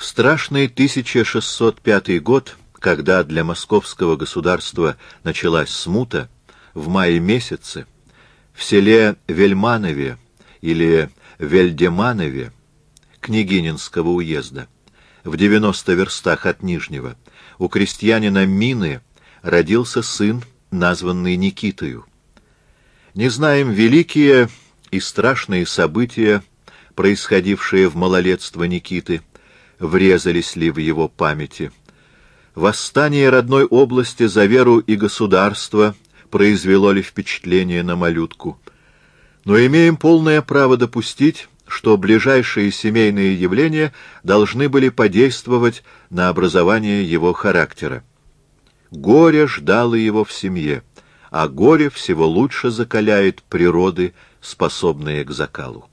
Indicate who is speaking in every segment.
Speaker 1: страшный 1605 год, когда для московского государства началась смута, в мае месяце, в селе Вельманове или Вельдеманове Княгининского уезда, в 90 верстах от Нижнего, у крестьянина Мины родился сын, названный Никитою. Не знаем, великие и страшные события, происходившие в малолетство Никиты, врезались ли в его памяти. Восстание родной области за веру и государство произвело ли впечатление на малютку. Но имеем полное право допустить, что ближайшие семейные явления должны были подействовать на образование его характера. Горе ждало его в семье, а горе всего лучше закаляет природы, способные к закалу.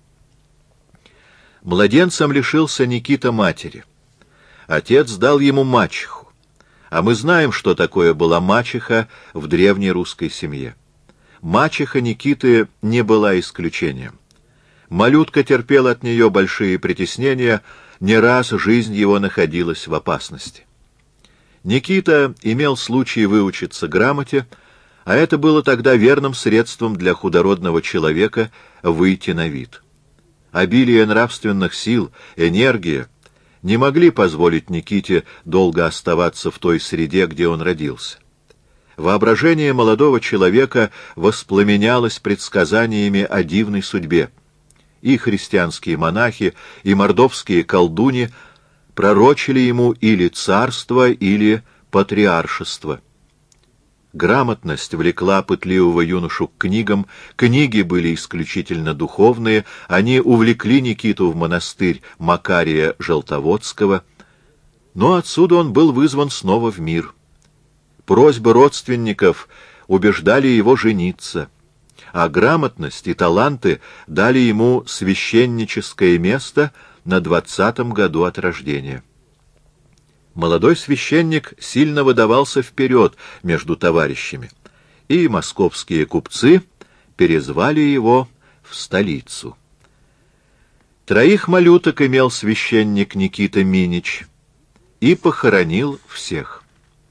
Speaker 1: Младенцем лишился Никита матери. Отец дал ему мачеху, а мы знаем, что такое была мачеха в древней русской семье. Мачеха Никиты не была исключением. Малютка терпел от нее большие притеснения, не раз жизнь его находилась в опасности. Никита имел случай выучиться грамоте, а это было тогда верным средством для худородного человека выйти на вид. Обилие нравственных сил, энергия не могли позволить Никите долго оставаться в той среде, где он родился. Воображение молодого человека воспламенялось предсказаниями о дивной судьбе. И христианские монахи, и мордовские колдуни пророчили ему или царство, или патриаршество. Грамотность влекла пытливого юношу к книгам, книги были исключительно духовные, они увлекли Никиту в монастырь Макария Желтоводского, но отсюда он был вызван снова в мир. Просьбы родственников убеждали его жениться, а грамотность и таланты дали ему священническое место на 20-м году от рождения. Молодой священник сильно выдавался вперед между товарищами, и московские купцы перезвали его в столицу. 3 малюток имел священник Никита Минич и похоронил всех.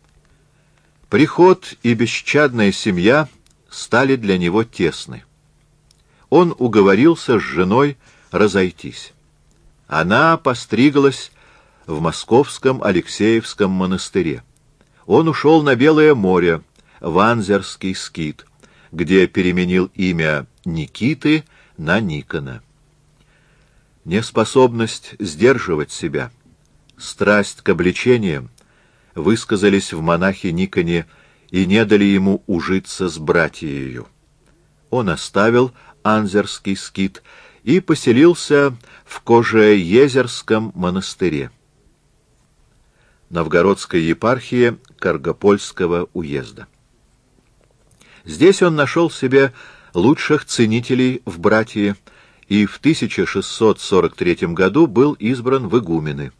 Speaker 1: Приход и бесчадная семья стали для него тесны. Он уговорился с женой разойтись. Она постриглась в московском Алексеевском монастыре. Он ушел на Белое море, в Анзерский скит, где переменил имя Никиты на Никона. Неспособность сдерживать себя, страсть к обличениям высказались в монахе Никоне и не дали ему ужиться с братьею. Он оставил Анзерский скит и поселился в Кожеезерском монастыре, Новгородской епархии Каргопольского уезда. Здесь он нашел себе лучших ценителей в братье и в 1643 году был избран в игумены.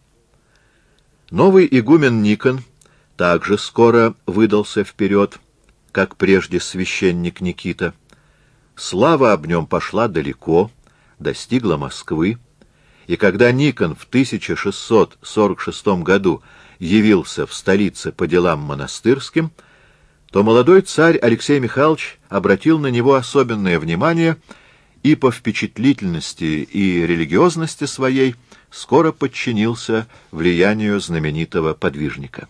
Speaker 1: Новый игумен Никон также скоро выдался вперед, как прежде священник Никита. Слава об нем пошла далеко, достигла Москвы, и когда Никон в 1646 году явился в столице по делам монастырским, то молодой царь Алексей Михайлович обратил на него особенное внимание и по впечатлительности и религиозности своей скоро подчинился влиянию знаменитого подвижника.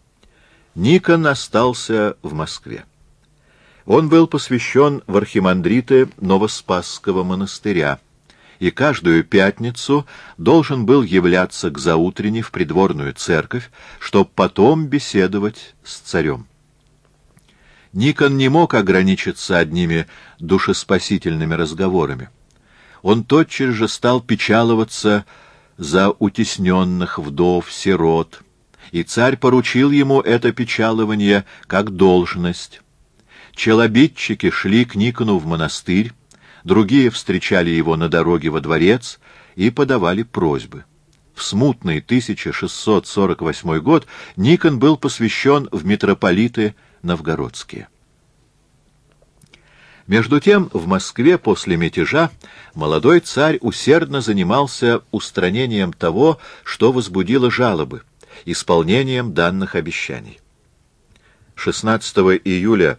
Speaker 1: Никон остался в Москве. Он был посвящен в архимандриты Новоспасского монастыря, и каждую пятницу должен был являться к заутрени в придворную церковь, чтобы потом беседовать с царем. Никон не мог ограничиться одними душеспасительными разговорами. Он тотчас же стал печаловаться за утесненных вдов, сирот, и царь поручил ему это печалование как должность. Челобитчики шли к Никону в монастырь, другие встречали его на дороге во дворец и подавали просьбы. В смутный 1648 год Никон был посвящен в митрополиты новгородские. Между тем, в Москве после мятежа молодой царь усердно занимался устранением того, что возбудило жалобы, исполнением данных обещаний. 16 июля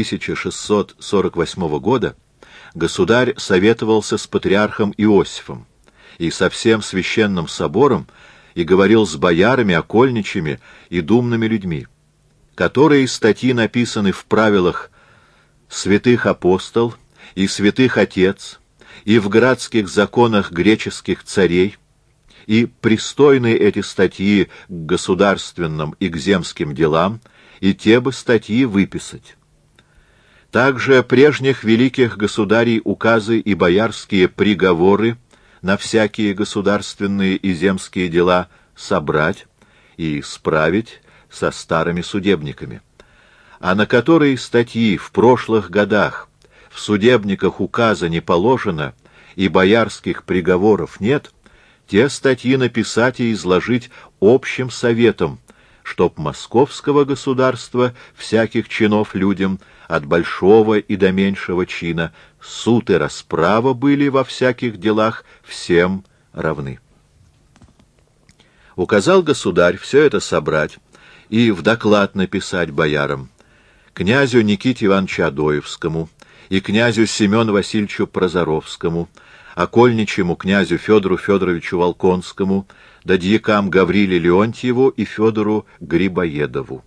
Speaker 1: 1648 года государь советовался с патриархом Иосифом и со всем священным собором и говорил с боярами, окольничьими и думными людьми, которые статьи написаны в правилах святых апостол и святых отец и в градских законах греческих царей, и пристойны эти статьи к государственным и к земским делам, и те бы статьи выписать. Также прежних великих государей указы и боярские приговоры на всякие государственные и земские дела собрать и справить со старыми судебниками, а на которые статьи в прошлых годах в судебниках указа не положено и боярских приговоров нет, те статьи написать и изложить общим советом, чтоб московского государства всяких чинов людям, от большого и до меньшего чина, суд и расправа были во всяких делах всем равны. Указал государь все это собрать и в доклад написать боярам, князю Никите Ивановичу Адоевскому и князю Семену Васильевичу Прозоровскому, окольничьему князю Федору Федоровичу Волконскому, да дьякам Гавриле Леонтьеву и Федору Грибоедову.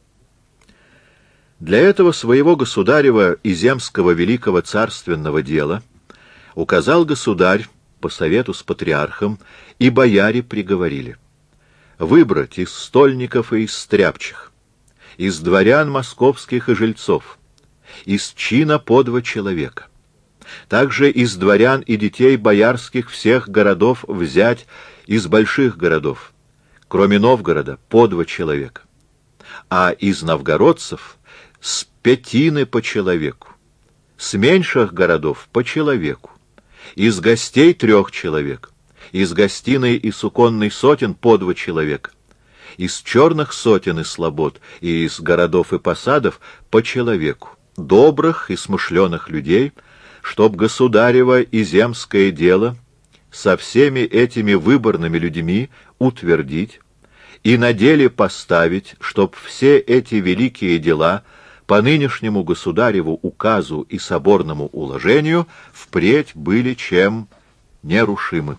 Speaker 1: Для этого своего государева и земского великого царственного дела указал государь по совету с патриархом, и бояре приговорили выбрать из стольников и из стряпчих, из дворян московских и жильцов, из чина по 2 человека, также из дворян и детей боярских всех городов взять из больших городов, кроме Новгорода, по 2 человека, а из новгородцев с 5 по человеку, с меньших городов по человеку, из гостей 3 человек, из гостиной и суконной сотен по 2 человека, из черных сотен и слобод и из городов и посадов по человеку, добрых и смышленых людей, чтоб государево и земское дело со всеми этими выборными людьми утвердить и на деле поставить, чтоб все эти великие дела по нынешнему государеву указу и соборному уложению впредь были чем нерушимы.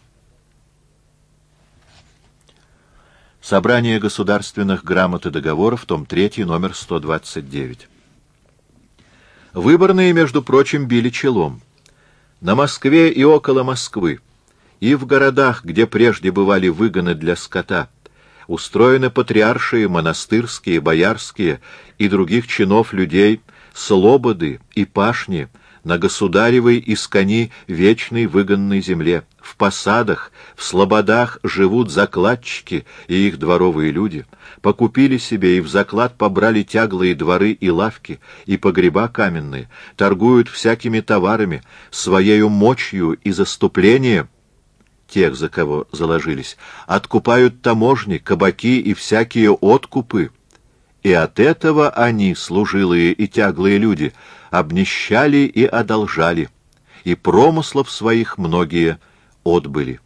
Speaker 1: Собрание государственных грамот и договоров, том 3, номер 129. Выборные, между прочим, били челом. На Москве и около Москвы, и в городах, где прежде бывали выгоны для скота, устроены патриаршие, монастырские, боярские и других чинов людей слободы и пашни на государевой искони вечной выгонной земле. В посадах, в слободах живут закладчики и их дворовые люди. Покупили себе и в заклад побрали тяглые дворы и лавки, и погреба каменные, торгуют всякими товарами, своею мочью и заступлением тех, за кого заложились, откупают таможни, кабаки и всякие откупы. И от этого они, служилые и тяглые люди, обнищали и одолжали, и промыслов своих многие отбыли.